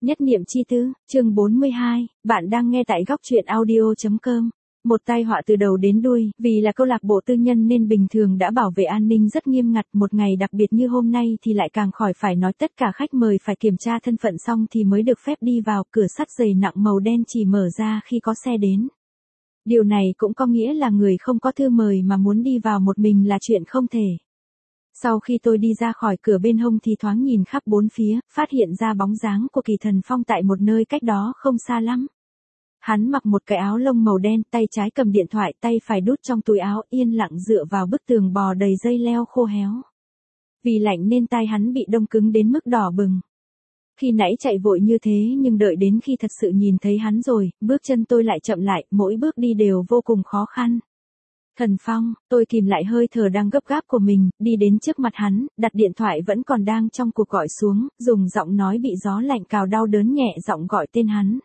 Nhất niệm chi tư, chương 42, bạn đang nghe tại góc truyện audio.com. Một tai họa từ đầu đến đuôi, vì là câu lạc bộ tư nhân nên bình thường đã bảo vệ an ninh rất nghiêm ngặt, một ngày đặc biệt như hôm nay thì lại càng khỏi phải nói, tất cả khách mời phải kiểm tra thân phận xong thì mới được phép đi vào, cửa sắt dày nặng màu đen chỉ mở ra khi có xe đến. Điều này cũng có nghĩa là người không có thư mời mà muốn đi vào một mình là chuyện không thể. Sau khi tôi đi ra khỏi cửa bên hông thì thoáng nhìn khắp bốn phía, phát hiện ra bóng dáng của Kỳ Thần Phong tại một nơi cách đó không xa lắm. Hắn mặc một cái áo lông màu đen, tay trái cầm điện thoại, tay phải đút trong túi áo, yên lặng dựa vào bức tường bò đầy dây leo khô héo. Vì lạnh nên tai hắn bị đông cứng đến mức đỏ bừng. Khi nãy chạy vội như thế nhưng đợi đến khi thật sự nhìn thấy hắn rồi, bước chân tôi lại chậm lại, mỗi bước đi đều vô cùng khó khăn. Thần Phong, tôi kìm lại hơi thở đang gấp gáp của mình, đi đến trước mặt hắn, đặt điện thoại vẫn còn đang trong cuộc gọi xuống, dùng giọng nói bị gió lạnh cào đau đớn nhẹ giọng gọi tên hắn.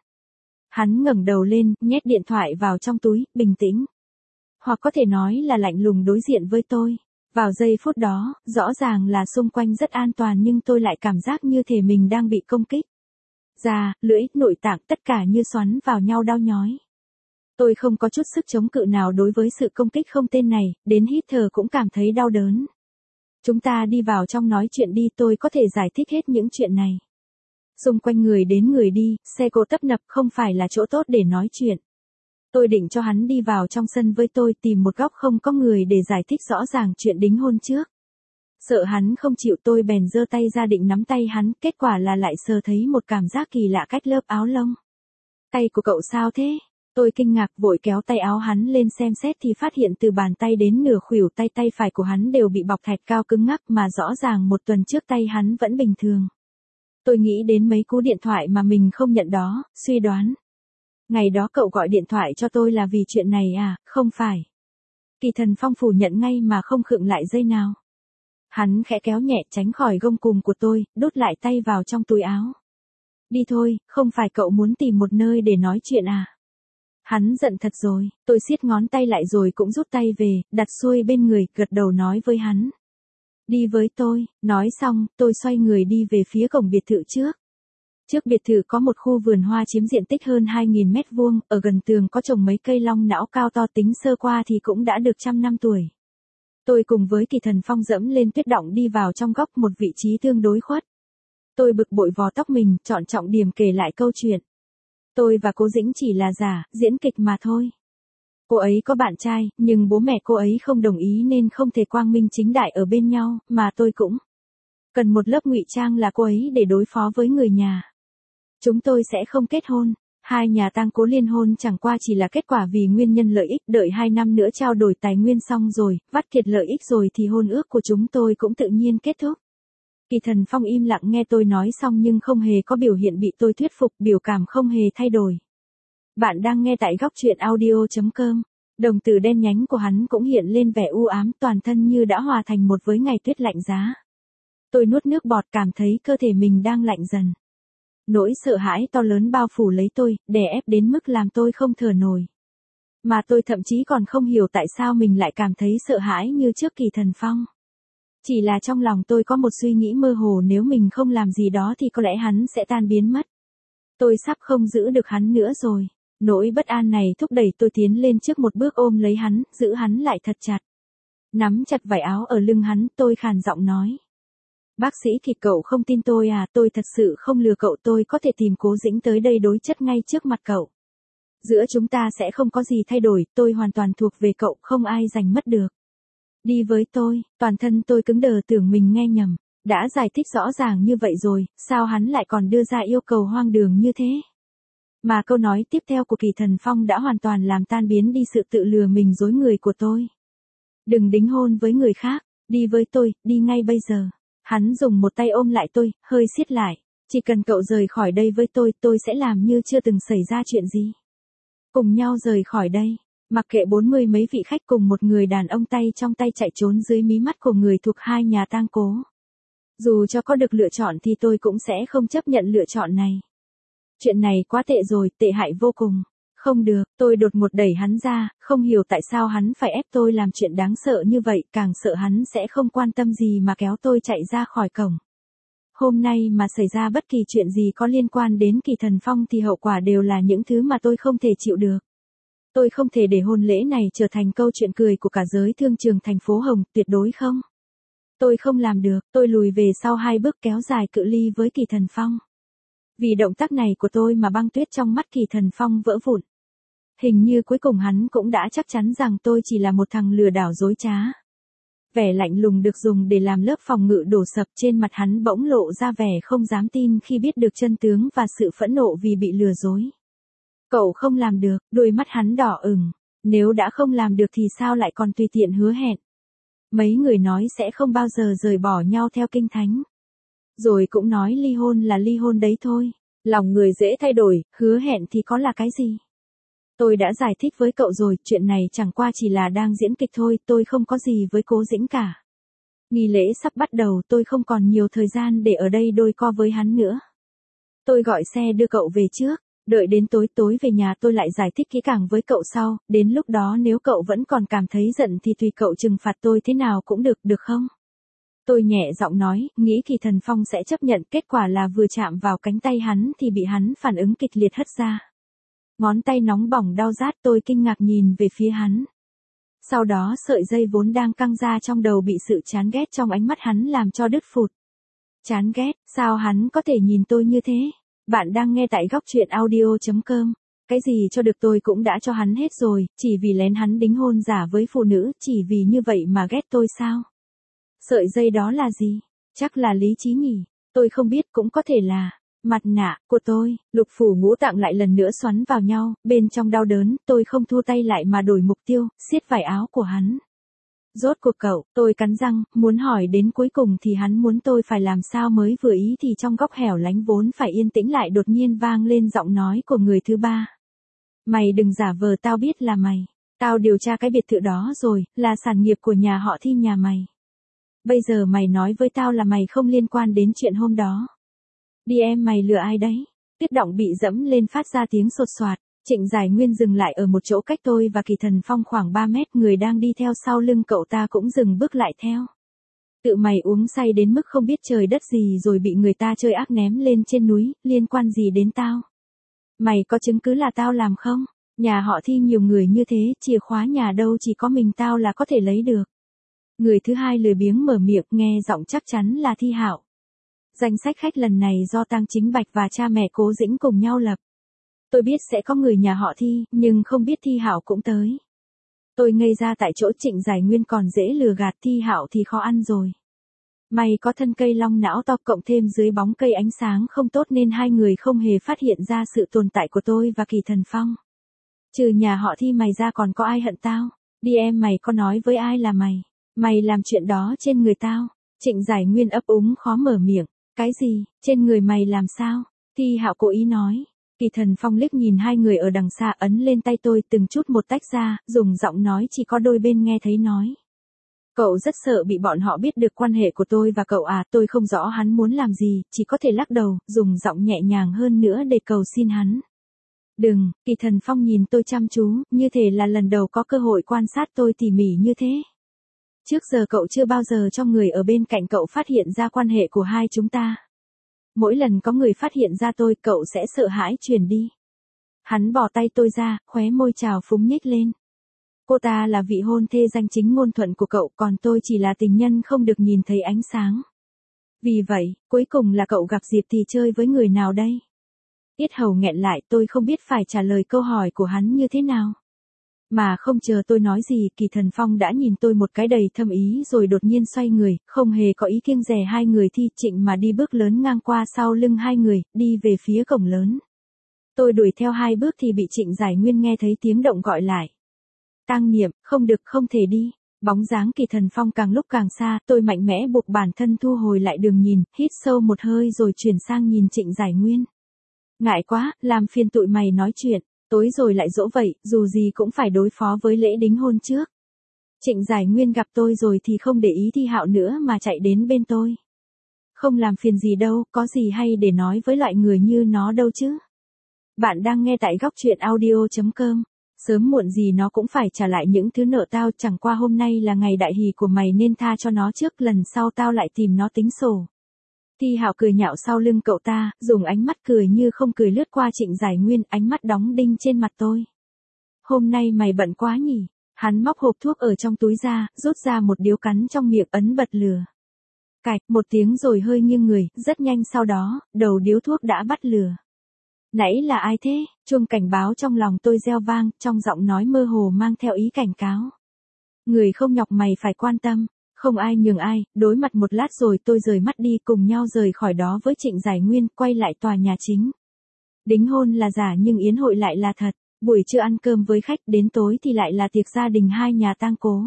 Hắn ngẩng đầu lên, nhét điện thoại vào trong túi, bình tĩnh. Hoặc có thể nói là lạnh lùng đối diện với tôi. Vào giây phút đó, rõ ràng là xung quanh rất an toàn nhưng tôi lại cảm giác như thể mình đang bị công kích. Da, lưỡi, nội tạng tất cả như xoắn vào nhau đau nhói. Tôi không có chút sức chống cự nào đối với sự công kích không tên này, đến hít thở cũng cảm thấy đau đớn. Chúng ta đi vào trong nói chuyện đi, tôi có thể giải thích hết những chuyện này. Xung quanh người đến người đi, xe cộ tấp nập không phải là chỗ tốt để nói chuyện. Tôi định cho hắn đi vào trong sân với tôi, tìm một góc không có người để giải thích rõ ràng chuyện đính hôn trước. Sợ hắn không chịu tôi bèn giơ tay ra định nắm tay hắn, kết quả là lại sờ thấy một cảm giác kỳ lạ cách lớp áo lông. Tay của cậu sao thế? Tôi kinh ngạc vội kéo tay áo hắn lên xem xét thì phát hiện từ bàn tay đến nửa khuỷu tay phải của hắn đều bị bọc thạch cao cứng ngắc mà rõ ràng một tuần trước tay hắn vẫn bình thường. Tôi nghĩ đến mấy cú điện thoại mà mình không nhận đó, suy đoán. Ngày đó cậu gọi điện thoại cho tôi là vì chuyện này à, không phải. Kỳ Thần Phong phủ nhận ngay mà không khựng lại giây nào. Hắn khẽ kéo nhẹ tránh khỏi gông cùm của tôi, đút lại tay vào trong túi áo. Đi thôi, không phải cậu muốn tìm một nơi để nói chuyện à? Hắn giận thật rồi, tôi siết ngón tay lại rồi cũng rút tay về, đặt xuôi bên người, gật đầu nói với hắn. Đi với tôi, nói xong, tôi xoay người đi về phía cổng biệt thự trước. Trước biệt thự có một khu vườn hoa chiếm diện tích hơn 2.000 mét vuông, ở gần tường có trồng mấy cây long não cao to, tính sơ qua thì cũng đã được 100 năm tuổi. Tôi cùng với Kỳ Thần Phong dẫm lên tuyết động đi vào trong góc, một vị trí tương đối khuất. Tôi bực bội vò tóc mình, chọn trọng điểm kể lại câu chuyện. Tôi và cô Dĩnh chỉ là giả, diễn kịch mà thôi. Cô ấy có bạn trai, nhưng bố mẹ cô ấy không đồng ý nên không thể quang minh chính đại ở bên nhau, mà tôi cũng cần một lớp ngụy trang là cô ấy để đối phó với người nhà. Chúng tôi sẽ không kết hôn. Hai nhà tang cố liên hôn chẳng qua chỉ là kết quả vì nguyên nhân lợi ích, đợi 2 năm nữa trao đổi tài nguyên xong rồi, vắt kiệt lợi ích rồi thì hôn ước của chúng tôi cũng tự nhiên kết thúc. Kỳ Thần Phong im lặng nghe tôi nói xong nhưng không hề có biểu hiện bị tôi thuyết phục, biểu cảm không hề thay đổi. Bạn đang nghe tại góc truyện audio.com. Đồng tử đen nhánh của hắn cũng hiện lên vẻ u ám, toàn thân như đã hòa thành một với ngày tuyết lạnh giá. Tôi nuốt nước bọt, cảm thấy cơ thể mình đang lạnh dần. Nỗi sợ hãi to lớn bao phủ lấy tôi, đè ép đến mức làm tôi không thở nổi. Mà tôi thậm chí còn không hiểu tại sao mình lại cảm thấy sợ hãi như trước Kỳ Thần Phong. Chỉ là trong lòng tôi có một suy nghĩ mơ hồ, nếu mình không làm gì đó thì có lẽ hắn sẽ tan biến mất. Tôi sắp không giữ được hắn nữa rồi. Nỗi bất an này thúc đẩy tôi tiến lên trước một bước, ôm lấy hắn, giữ hắn lại thật chặt. Nắm chặt vải áo ở lưng hắn, tôi khàn giọng nói. Bác sĩ thì cậu không tin tôi à, tôi thật sự không lừa cậu, tôi có thể tìm Cố Dĩnh tới đây đối chất ngay trước mặt cậu. Giữa chúng ta sẽ không có gì thay đổi, tôi hoàn toàn thuộc về cậu, không ai giành mất được. Đi với tôi, toàn thân tôi cứng đờ tưởng mình nghe nhầm, đã giải thích rõ ràng như vậy rồi, sao hắn lại còn đưa ra yêu cầu hoang đường như thế? Mà câu nói tiếp theo của Kỳ Thần Phong đã hoàn toàn làm tan biến đi sự tự lừa mình dối người của tôi. Đừng đính hôn với người khác, đi với tôi, đi ngay bây giờ. Hắn dùng một tay ôm lại tôi, hơi siết lại. Chỉ cần cậu rời khỏi đây với tôi sẽ làm như chưa từng xảy ra chuyện gì. Cùng nhau rời khỏi đây. Mặc kệ 40 mấy vị khách cùng một người đàn ông tay trong tay chạy trốn dưới mí mắt của người thuộc hai nhà tang cố. Dù cho có được lựa chọn thì tôi cũng sẽ không chấp nhận lựa chọn này. Chuyện này quá tệ rồi, tệ hại vô cùng. Không được, tôi đột ngột đẩy hắn ra, không hiểu tại sao hắn phải ép tôi làm chuyện đáng sợ như vậy, càng sợ hắn sẽ không quan tâm gì mà kéo tôi chạy ra khỏi cổng. Hôm nay mà xảy ra bất kỳ chuyện gì có liên quan đến Kỳ Thần Phong thì hậu quả đều là những thứ mà tôi không thể chịu được. Tôi không thể để hôn lễ này trở thành câu chuyện cười của cả giới thương trường thành phố Hồng, tuyệt đối không. Tôi không làm được, tôi lùi về sau 2 bước kéo dài cự ly với Kỳ Thần Phong. Vì động tác này của tôi mà băng tuyết trong mắt Kỳ Thần Phong vỡ vụn. Hình như cuối cùng hắn cũng đã chắc chắn rằng tôi chỉ là một thằng lừa đảo dối trá. Vẻ lạnh lùng được dùng để làm lớp phòng ngự đổ sập trên mặt hắn bỗng lộ ra vẻ không dám tin khi biết được chân tướng và sự phẫn nộ vì bị lừa dối. Cậu không làm được, đôi mắt hắn đỏ ửng. Nếu đã không làm được thì sao lại còn tùy tiện hứa hẹn. Mấy người nói sẽ không bao giờ rời bỏ nhau theo kinh thánh. Rồi cũng nói ly hôn là ly hôn đấy thôi. Lòng người dễ thay đổi, hứa hẹn thì có là cái gì? Tôi đã giải thích với cậu rồi, chuyện này chẳng qua chỉ là đang diễn kịch thôi, tôi không có gì với Cố Dĩnh cả. Nghi lễ sắp bắt đầu, tôi không còn nhiều thời gian để ở đây đôi co với hắn nữa. Tôi gọi xe đưa cậu về trước, đợi đến tối về nhà tôi lại giải thích kỹ càng với cậu sau, đến lúc đó nếu cậu vẫn còn cảm thấy giận thì tùy cậu trừng phạt tôi thế nào cũng được không? Tôi nhẹ giọng nói, nghĩ Kỳ Thần Phong sẽ chấp nhận, kết quả là vừa chạm vào cánh tay hắn thì bị hắn phản ứng kịch liệt hất ra. Ngón tay nóng bỏng đau rát, tôi kinh ngạc nhìn về phía hắn. Sau đó sợi dây vốn đang căng ra trong đầu bị sự chán ghét trong ánh mắt hắn làm cho đứt phụt. Chán ghét, sao hắn có thể nhìn tôi như thế? Bạn đang nghe tại góc truyện audio.com. Cái gì cho được tôi cũng đã cho hắn hết rồi, chỉ vì lén hắn đính hôn giả với phụ nữ, chỉ vì như vậy mà ghét tôi sao? Sợi dây đó là gì? Chắc là lý trí nhỉ? Tôi không biết, cũng có thể là mặt nạ của tôi. Lục phủ ngũ tạng lại lần nữa xoắn vào nhau, bên trong đau đớn, tôi không thua tay lại mà đổi mục tiêu, siết vải áo của hắn. Rốt cuộc cậu, tôi cắn răng, muốn hỏi đến cuối cùng thì hắn muốn tôi phải làm sao mới vừa ý thì trong góc hẻo lánh vốn phải yên tĩnh lại đột nhiên vang lên giọng nói của người thứ ba. Mày đừng giả vờ, tao biết là mày. Tao điều tra cái biệt thự đó rồi, là sản nghiệp của nhà họ Thi nhà mày. Bây giờ mày nói với tao là mày không liên quan đến chuyện hôm đó. Đi em, mày lừa ai đấy? Tuyết Động bị dẫm lên phát ra tiếng sột soạt. Trịnh Giải Nguyên dừng lại ở một chỗ cách tôi và Kỳ Thần Phong khoảng 3 mét, người đang đi theo sau lưng cậu ta cũng dừng bước lại theo. Tự mày uống say đến mức không biết trời đất gì rồi bị người ta chơi ác ném lên trên núi, liên quan gì đến tao? Mày có chứng cứ là tao làm không? Nhà họ Thi nhiều người như thế, chìa khóa nhà đâu chỉ có mình tao là có thể lấy được. Người thứ hai lười biếng mở miệng, nghe giọng chắc chắn là Thi Hạo. Danh sách khách lần này do Tang Chính Bạch và cha mẹ Cố Dĩnh cùng nhau lập. Tôi biết sẽ có người nhà họ Thi, nhưng không biết Thi Hạo cũng tới. Tôi ngây ra tại chỗ. Trịnh Giải Nguyên còn dễ lừa gạt, Thi Hạo thì khó ăn rồi. May có thân cây long não to cộng thêm dưới bóng cây ánh sáng không tốt nên hai người không hề phát hiện ra sự tồn tại của tôi và Kỳ Thần Phong. Trừ nhà họ Thi mày ra còn có ai hận tao? Đi em, mày có nói với ai là mày làm chuyện đó trên người tao? Trịnh Giải Nguyên ấp úng khó mở miệng. Cái gì, trên người mày làm sao? Thi Hạo cố ý nói. Kỳ Thần Phong liếc nhìn hai người ở đằng xa, ấn lên tay tôi từng chút một tách ra, dùng giọng nói chỉ có đôi bên nghe thấy nói. Cậu rất sợ bị bọn họ biết được quan hệ của tôi và cậu à? Tôi không rõ hắn muốn làm gì, chỉ có thể lắc đầu, dùng giọng nhẹ nhàng hơn nữa để cầu xin hắn. Đừng. Kỳ Thần Phong nhìn tôi chăm chú, như thể là lần đầu có cơ hội quan sát tôi tỉ mỉ như thế. Trước giờ cậu chưa bao giờ cho người ở bên cạnh cậu phát hiện ra quan hệ của hai chúng ta. Mỗi lần có người phát hiện ra tôi, cậu sẽ sợ hãi truyền đi. Hắn bỏ tay tôi ra, khóe môi trào phúng nhếch lên. Cô ta là vị hôn thê danh chính ngôn thuận của cậu, còn tôi chỉ là tình nhân không được nhìn thấy ánh sáng. Vì vậy, cuối cùng là cậu gặp dịp thì chơi với người nào đây? Yết hầu nghẹn lại, tôi không biết phải trả lời câu hỏi của hắn như thế nào. Mà không chờ tôi nói gì, Kỳ Thần Phong đã nhìn tôi một cái đầy thâm ý rồi đột nhiên xoay người, không hề có ý kiêng dè hai người Thi Trịnh mà đi bước lớn ngang qua sau lưng hai người, đi về phía cổng lớn. Tôi đuổi theo 2 bước thì bị Trịnh Giải Nguyên nghe thấy tiếng động gọi lại. Tang Niệm, không được, không thể đi. Bóng dáng Kỳ Thần Phong càng lúc càng xa, tôi mạnh mẽ buộc bản thân thu hồi lại đường nhìn, hít sâu một hơi rồi chuyển sang nhìn Trịnh Giải Nguyên. Ngại quá, làm phiền tụi mày nói chuyện. Tối rồi lại dỗ vậy, dù gì cũng phải đối phó với lễ đính hôn trước. Trịnh Giải Nguyên gặp tôi rồi thì không để ý Thi Hạo nữa mà chạy đến bên tôi. Không làm phiền gì đâu, có gì hay để nói với loại người như nó đâu chứ. Bạn đang nghe tại góc truyện audio.com. Sớm muộn gì nó cũng phải trả lại những thứ nợ tao, chẳng qua hôm nay là ngày đại hỷ của mày nên tha cho nó trước, lần sau tao lại tìm nó tính sổ. Thi Hạo cười nhạo sau lưng cậu ta, dùng ánh mắt cười như không cười lướt qua Trịnh Giải Nguyên, ánh mắt đóng đinh trên mặt tôi. Hôm nay mày bận quá nhỉ? Hắn móc hộp thuốc ở trong túi ra, rút ra một điếu cắn trong miệng ấn bật lửa. Cạch, một tiếng rồi hơi nghiêng người, rất nhanh sau đó, đầu điếu thuốc đã bắt lửa. Nãy là ai thế? Chuông cảnh báo trong lòng tôi reo vang, trong giọng nói mơ hồ mang theo ý cảnh cáo. Người không nhọc mày phải quan tâm, không ai nhường ai, đối mặt một lát rồi tôi rời mắt đi cùng nhau rời khỏi đó với Trịnh Giải Nguyên, quay lại tòa nhà chính. Đính hôn là giả nhưng yến hội lại là thật, buổi trưa ăn cơm với khách, đến tối thì lại là tiệc gia đình hai nhà tang cố.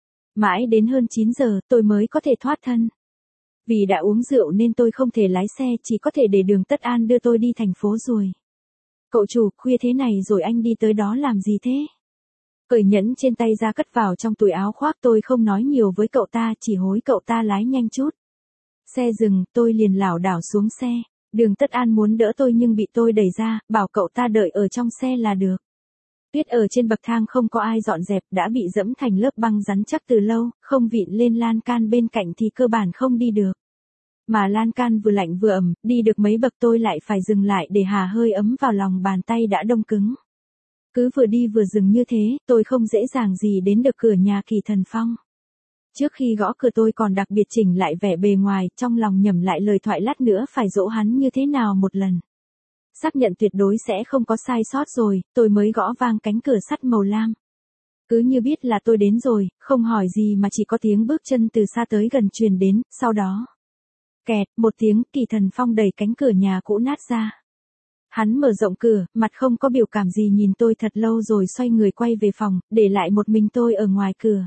Mãi đến hơn 9 giờ tôi mới có thể thoát thân. Vì đã uống rượu nên tôi không thể lái xe, chỉ có thể để Đường Tất An đưa tôi đi thành phố rồi. Cậu chủ, khuya thế này rồi anh đi tới đó làm gì thế? Cởi nhẫn trên tay ra cất vào trong túi áo khoác, tôi không nói nhiều với cậu ta, chỉ hối cậu ta lái nhanh chút. Xe dừng, tôi liền lảo đảo xuống xe. Đường Tất An muốn đỡ tôi nhưng bị tôi đẩy ra, bảo cậu ta đợi ở trong xe là được. Tuyết ở trên bậc thang không có ai dọn dẹp, đã bị dẫm thành lớp băng rắn chắc từ lâu, không vịn lên lan can bên cạnh thì cơ bản không đi được. Mà lan can vừa lạnh vừa ẩm, đi được mấy bậc tôi lại phải dừng lại để hà hơi ấm vào lòng bàn tay đã đông cứng. Cứ vừa đi vừa dừng như thế, tôi không dễ dàng gì đến được cửa nhà Kỳ Thần Phong. Trước khi gõ cửa tôi còn đặc biệt chỉnh lại vẻ bề ngoài, trong lòng nhẩm lại lời thoại lát nữa phải dỗ hắn như thế nào một lần. Xác nhận tuyệt đối sẽ không có sai sót rồi, tôi mới gõ vang cánh cửa sắt màu lam. Cứ như biết là tôi đến rồi, không hỏi gì mà chỉ có tiếng bước chân từ xa tới gần truyền đến, sau đó. Kẹt, một tiếng, Kỳ Thần Phong đẩy cánh cửa nhà cũ nát ra. Hắn mở rộng cửa, mặt không có biểu cảm gì nhìn tôi thật lâu rồi xoay người quay về phòng, để lại một mình tôi ở ngoài cửa.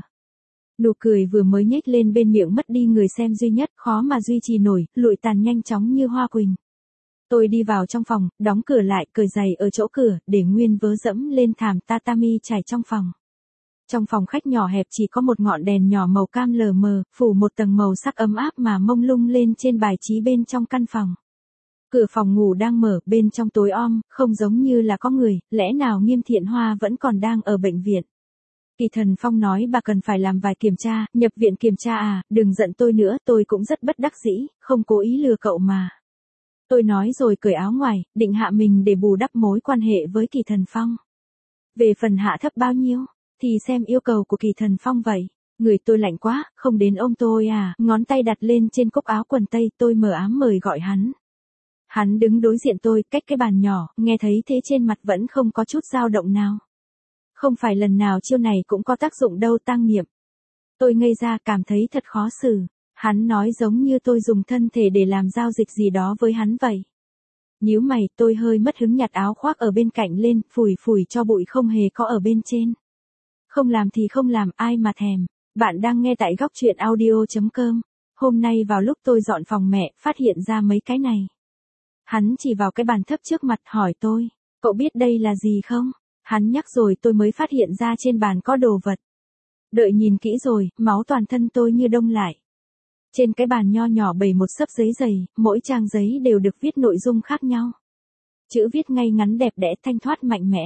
Nụ cười vừa mới nhếch lên bên miệng mất đi người xem duy nhất, khó mà duy trì nổi, lụi tàn nhanh chóng như hoa quỳnh. Tôi đi vào trong phòng, đóng cửa lại, cởi giày ở chỗ cửa, để nguyên vớ dẫm lên thảm tatami trải trong phòng. Trong phòng khách nhỏ hẹp chỉ có một ngọn đèn nhỏ màu cam lờ mờ, phủ một tầng màu sắc ấm áp mà mông lung lên trên bài trí bên trong căn phòng. Cửa phòng ngủ đang mở, bên trong tối om, không giống như là có người, lẽ nào Nghiêm Thiện Hoa vẫn còn đang ở bệnh viện. Kỳ Thần Phong nói bà cần phải làm vài kiểm tra, nhập viện kiểm tra à, đừng giận tôi nữa, tôi cũng rất bất đắc dĩ, không cố ý lừa cậu mà. Tôi nói rồi cởi áo ngoài, định hạ mình để bù đắp mối quan hệ với Kỳ Thần Phong. Về phần hạ thấp bao nhiêu, thì xem yêu cầu của Kỳ Thần Phong vậy. Người tôi lạnh quá, không đến ôm tôi à, ngón tay đặt lên trên cúc áo quần tây, tôi mở ám mời gọi hắn. Hắn đứng đối diện tôi, cách cái bàn nhỏ, nghe thấy thế trên mặt vẫn không có chút dao động nào. Không phải lần nào chiêu này cũng có tác dụng đâu Tăng Niệm. Tôi ngây ra cảm thấy thật khó xử. Hắn nói giống như tôi dùng thân thể để làm giao dịch gì đó với hắn vậy. Nhíu mày, tôi hơi mất hứng nhặt áo khoác ở bên cạnh lên, phủi phủi cho bụi không hề có ở bên trên. Không làm thì không làm, ai mà thèm. Bạn đang nghe tại góc truyện audio.com. Hôm nay vào lúc tôi dọn phòng mẹ, phát hiện ra mấy cái này. Hắn chỉ vào cái bàn thấp trước mặt hỏi tôi, cậu biết đây là gì không? Hắn nhắc rồi tôi mới phát hiện ra trên bàn có đồ vật. Đợi nhìn kỹ rồi, máu toàn thân tôi như đông lại. Trên cái bàn nho nhỏ bày một xấp giấy dày, mỗi trang giấy đều được viết nội dung khác nhau. Chữ viết ngay ngắn đẹp đẽ thanh thoát mạnh mẽ.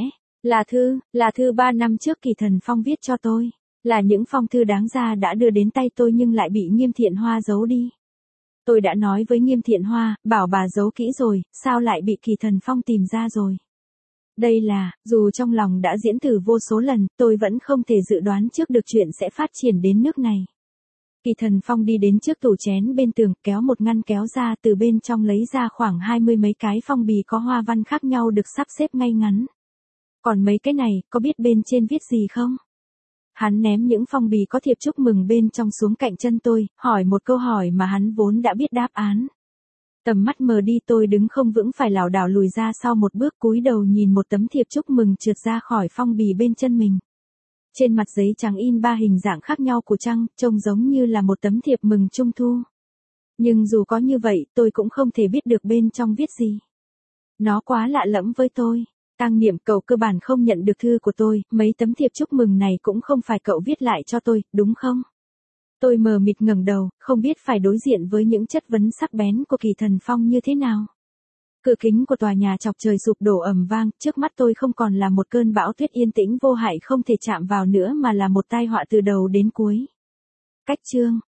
Là thư 3 năm trước Kỳ Thần Phong viết cho tôi. Là những phong thư đáng ra đã đưa đến tay tôi nhưng lại bị Nghiêm Thiện Hoa giấu đi. Tôi đã nói với Nghiêm Thiện Hoa, bảo bà giấu kỹ rồi, sao lại bị Kỳ Thần Phong tìm ra rồi. Đây là, dù trong lòng đã diễn thử vô số lần, tôi vẫn không thể dự đoán trước được chuyện sẽ phát triển đến nước này. Kỳ Thần Phong đi đến trước tủ chén bên tường, kéo một ngăn kéo ra, từ bên trong lấy ra khoảng 20 mấy cái phong bì có hoa văn khác nhau được sắp xếp ngay ngắn. Còn mấy cái này, có biết bên trên viết gì không? Hắn ném những phong bì có thiệp chúc mừng bên trong xuống cạnh chân tôi, hỏi một câu hỏi mà hắn vốn đã biết đáp án. Tầm mắt mờ đi, tôi đứng không vững phải lảo đảo lùi ra sau một bước, cúi đầu nhìn một tấm thiệp chúc mừng trượt ra khỏi phong bì bên chân mình. Trên mặt giấy trắng in 3 hình dạng khác nhau của trăng, trông giống như là một tấm thiệp mừng trung thu. Nhưng dù có như vậy, tôi cũng không thể biết được bên trong viết gì. Nó quá lạ lẫm với tôi. Tăng Niệm, cậu cơ bản không nhận được thư của tôi, mấy tấm thiệp chúc mừng này cũng không phải cậu viết lại cho tôi, đúng không? Tôi mờ mịt ngẩng đầu, không biết phải đối diện với những chất vấn sắc bén của Kỳ Thần Phong như thế nào. Cửa kính của tòa nhà chọc trời sụp đổ ầm vang, trước mắt tôi không còn là một cơn bão tuyết yên tĩnh vô hại không thể chạm vào nữa mà là một tai họa từ đầu đến cuối. Cách chương